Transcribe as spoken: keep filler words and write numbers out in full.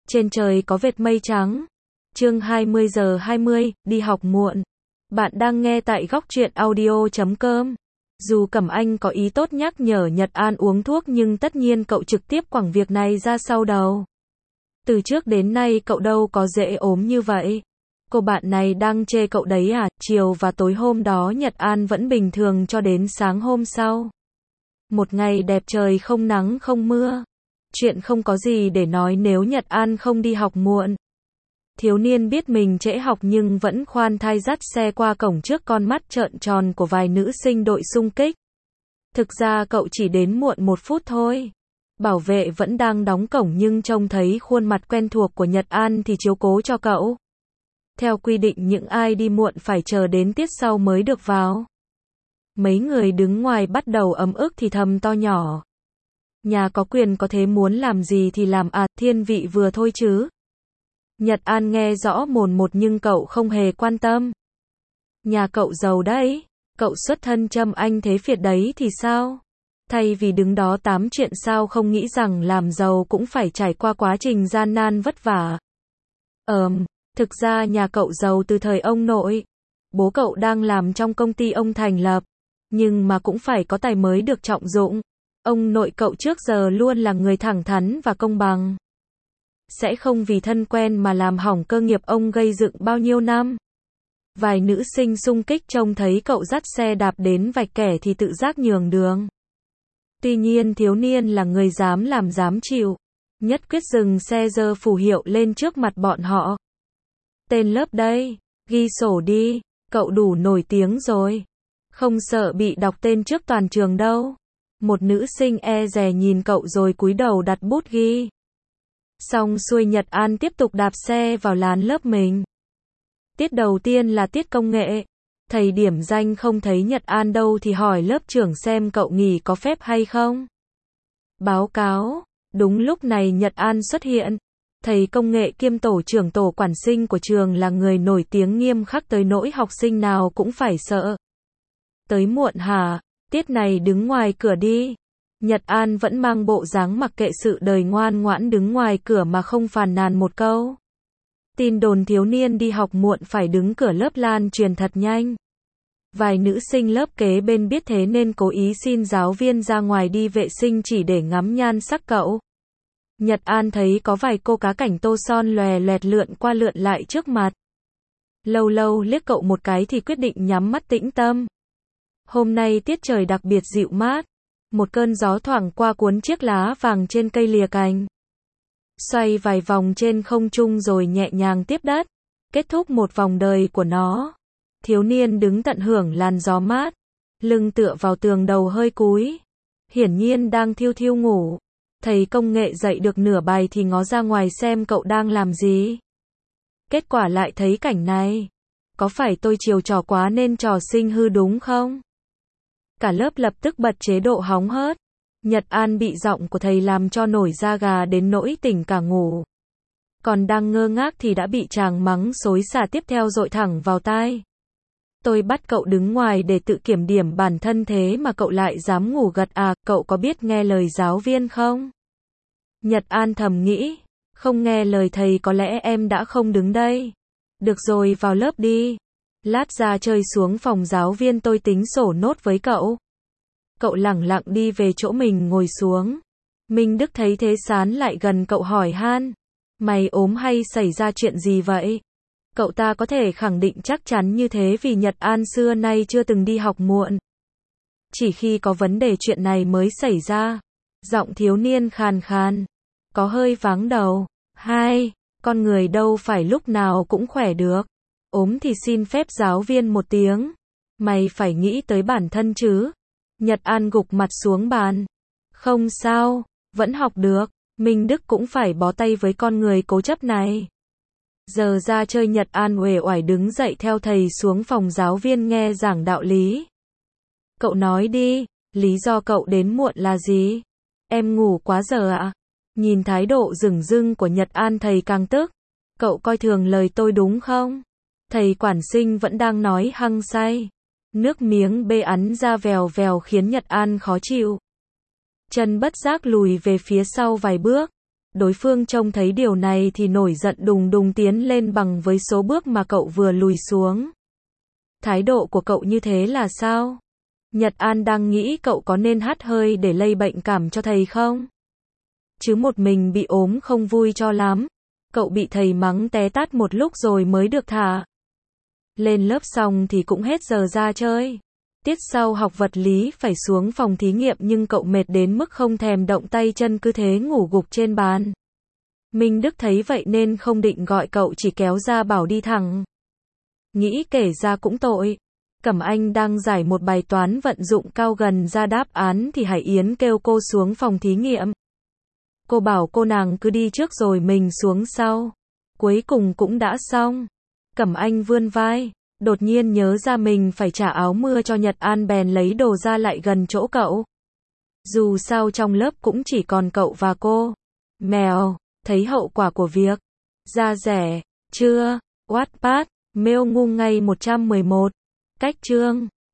Trên trời có vệt mây trắng. Chương hai mươi giờ hai mươi, đi học muộn. Bạn đang nghe tại góc truyện audio chấm com. Dù Cẩm Anh có ý tốt nhắc nhở Nhật An uống thuốc nhưng tất nhiên cậu trực tiếp quẳng việc này ra sau đầu. Từ trước đến nay cậu đâu có dễ ốm như vậy. Cô bạn này đang chê cậu đấy à? Chiều và tối hôm đó Nhật An vẫn bình thường cho đến sáng hôm sau. Một ngày đẹp trời không nắng không mưa. Chuyện không có gì để nói nếu Nhật An không đi học muộn. Thiếu niên biết mình trễ học nhưng vẫn khoan thai dắt xe qua cổng trước con mắt trợn tròn của vài nữ sinh đội xung kích. Thực ra cậu chỉ đến muộn một phút thôi. Bảo vệ vẫn đang đóng cổng nhưng trông thấy khuôn mặt quen thuộc của Nhật An thì chiếu cố cho cậu. Theo quy định những ai đi muộn phải chờ đến tiết sau mới được vào. Mấy người đứng ngoài bắt đầu ấm ức thì thầm to nhỏ. Nhà có quyền có thế muốn làm gì thì làm à, thiên vị vừa thôi chứ. Nhật An nghe rõ mồn một nhưng cậu không hề quan tâm. Nhà cậu giàu đấy, cậu xuất thân Trâm Anh thế phiệt đấy thì sao? Thay vì đứng đó tám chuyện sao không nghĩ rằng làm giàu cũng phải trải qua quá trình gian nan vất vả. Ờm, thực ra nhà cậu giàu từ thời ông nội. Bố cậu đang làm trong công ty ông thành lập, nhưng mà cũng phải có tài mới được trọng dụng. Ông nội cậu trước giờ luôn là người thẳng thắn và công bằng. Sẽ không vì thân quen mà làm hỏng cơ nghiệp ông gây dựng bao nhiêu năm. Vài nữ sinh xung kích trông thấy cậu dắt xe đạp đến vạch kẻ thì tự giác nhường đường. Tuy nhiên thiếu niên là người dám làm dám chịu. Nhất quyết dừng xe giơ phù hiệu lên trước mặt bọn họ. Tên lớp đây, ghi sổ đi, cậu đủ nổi tiếng rồi. Không sợ bị đọc tên trước toàn trường đâu. Một nữ sinh e dè nhìn cậu rồi cúi đầu đặt bút ghi. Xong xuôi Nhật An tiếp tục đạp xe vào làn lớp mình. Tiết đầu tiên là tiết công nghệ. Thầy điểm danh không thấy Nhật An đâu thì hỏi lớp trưởng xem cậu nghỉ có phép hay không. Báo cáo, đúng lúc này Nhật An xuất hiện. Thầy công nghệ kiêm tổ trưởng tổ quản sinh của trường là người nổi tiếng nghiêm khắc tới nỗi học sinh nào cũng phải sợ. Tới muộn hả? Tiết này đứng ngoài cửa đi. Nhật An vẫn mang bộ dáng mặc kệ sự đời ngoan ngoãn đứng ngoài cửa mà không phàn nàn một câu. Tin đồn thiếu niên đi học muộn phải đứng cửa lớp lan truyền thật nhanh. Vài nữ sinh lớp kế bên biết thế nên cố ý xin giáo viên ra ngoài đi vệ sinh chỉ để ngắm nhan sắc cậu. Nhật An thấy có vài cô cá cảnh tô son lòe loẹt lượn qua lượn lại trước mặt. Lâu lâu liếc cậu một cái thì quyết định nhắm mắt tĩnh tâm. Hôm nay tiết trời đặc biệt dịu mát. Một cơn gió thoảng qua cuốn chiếc lá vàng trên cây lìa cành. Xoay vài vòng trên không trung rồi nhẹ nhàng tiếp đất. Kết thúc một vòng đời của nó. Thiếu niên đứng tận hưởng làn gió mát. Lưng tựa vào tường đầu hơi cúi. Hiển nhiên đang thiêu thiêu ngủ. Thầy công nghệ dạy được nửa bài thì ngó ra ngoài xem cậu đang làm gì. Kết quả lại thấy cảnh này. Có phải tôi chiều trò quá nên trò sinh hư đúng không? Cả lớp lập tức bật chế độ hóng hớt. Nhật An bị giọng của thầy làm cho nổi da gà đến nỗi tỉnh cả ngủ. Còn đang ngơ ngác thì đã bị chàng mắng xối xả tiếp theo dội thẳng vào tai. Tôi bắt cậu đứng ngoài để tự kiểm điểm bản thân thế mà cậu lại dám ngủ gật à, cậu có biết nghe lời giáo viên không? Nhật An thầm nghĩ, không nghe lời thầy có lẽ em đã không đứng đây. Được rồi vào lớp đi. Lát ra chơi xuống phòng giáo viên tôi tính sổ nốt với cậu. Cậu lẳng lặng đi về chỗ mình ngồi xuống. Minh Đức thấy thế sán lại gần cậu hỏi han. Mày ốm hay xảy ra chuyện gì vậy? Cậu ta có thể khẳng định chắc chắn như thế vì Nhật An xưa nay chưa từng đi học muộn. Chỉ khi có vấn đề chuyện này mới xảy ra. Giọng thiếu niên khàn khàn. Có hơi váng đầu. Hai, con người đâu phải lúc nào cũng khỏe được. Ốm thì xin phép giáo viên một tiếng. Mày phải nghĩ tới bản thân chứ. Nhật An gục mặt xuống bàn. Không sao, vẫn học được. Minh Đức cũng phải bó tay với con người cố chấp này. Giờ ra chơi Nhật An uể oải đứng dậy theo thầy xuống phòng giáo viên nghe giảng đạo lý. Cậu nói đi, lý do cậu đến muộn là gì? Em ngủ quá giờ ạ? À? Nhìn thái độ rừng rưng của Nhật An thầy càng tức. Cậu coi thường lời tôi đúng không? Thầy quản sinh vẫn đang nói hăng say. Nước miếng bê ắn ra vèo vèo khiến Nhật An khó chịu. Chân bất giác lùi về phía sau vài bước. Đối phương trông thấy điều này thì nổi giận đùng đùng tiến lên bằng với số bước mà cậu vừa lùi xuống. Thái độ của cậu như thế là sao? Nhật An đang nghĩ cậu có nên hắt hơi để lây bệnh cảm cho thầy không? Chứ một mình bị ốm không vui cho lắm. Cậu bị thầy mắng té tát một lúc rồi mới được thả. Lên lớp xong thì cũng hết giờ ra chơi. Tiết sau học vật lý phải xuống phòng thí nghiệm nhưng cậu mệt đến mức không thèm động tay chân cứ thế ngủ gục trên bàn. Minh Đức thấy vậy nên không định gọi cậu, chỉ kéo ra bảo đi thẳng. Nghĩ kể ra cũng tội. Cẩm Anh đang giải một bài toán vận dụng cao gần ra đáp án thì Hải Yến kêu cô xuống phòng thí nghiệm. Cô bảo cô nàng cứ đi trước rồi mình xuống sau. Cuối cùng cũng đã xong. Cẩm Anh vươn vai, đột nhiên nhớ ra mình phải trả áo mưa cho Nhật An bèn lấy đồ ra lại gần chỗ cậu. Dù sao trong lớp cũng chỉ còn cậu và cô. Mèo, thấy hậu quả của việc ra rẻ chưa? Wattpad, Mail ngu ngay một trăm mười một. Cách chương